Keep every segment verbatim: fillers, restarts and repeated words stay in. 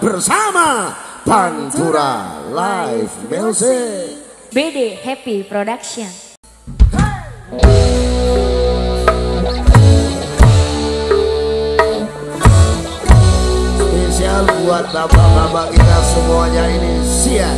bersama Pantura Live Music B D Happy Production. Spesial buat bapak-bapak kita semuanya ini siap.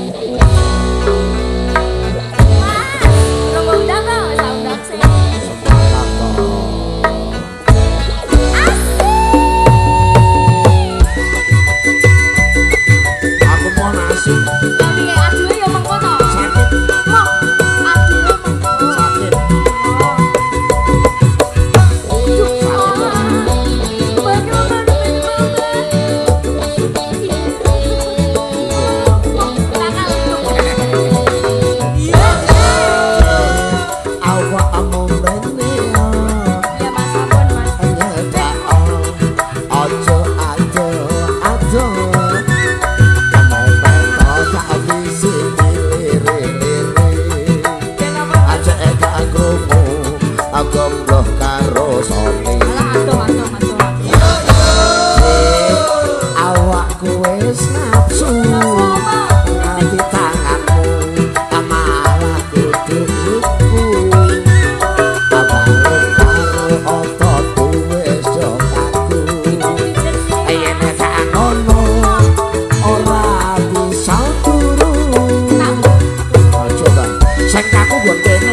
Gombloh karo soni awakku wis nafsu nganti tanganmu malah kudu iku abang karo ototku wis jokaku yen gak ngono ora bisa turu coba sing kaku gon kene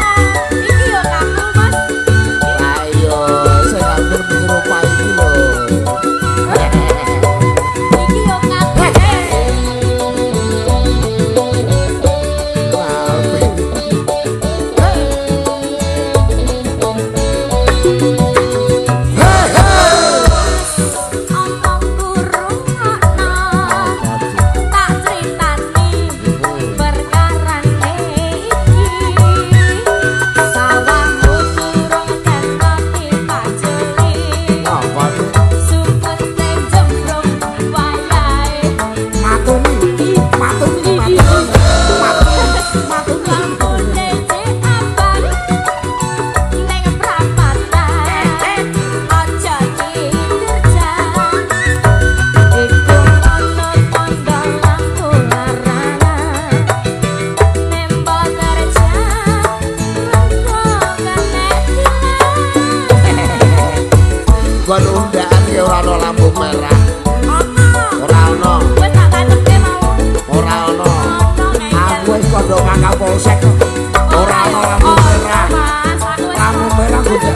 kon undaan ya ora ono lampu merah. Ora ono. Wis tak tancepke mau. Ora ono. Aku wis kondo kakak polsek. Ora ono lampu merah. Lampu merah kudu.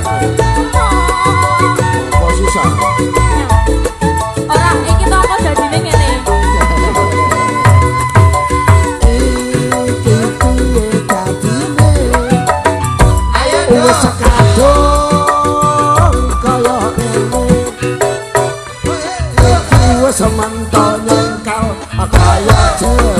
Kok susah. Ora iki to apa dadine ngene. Ayo wis sekado. Sementara kau kaya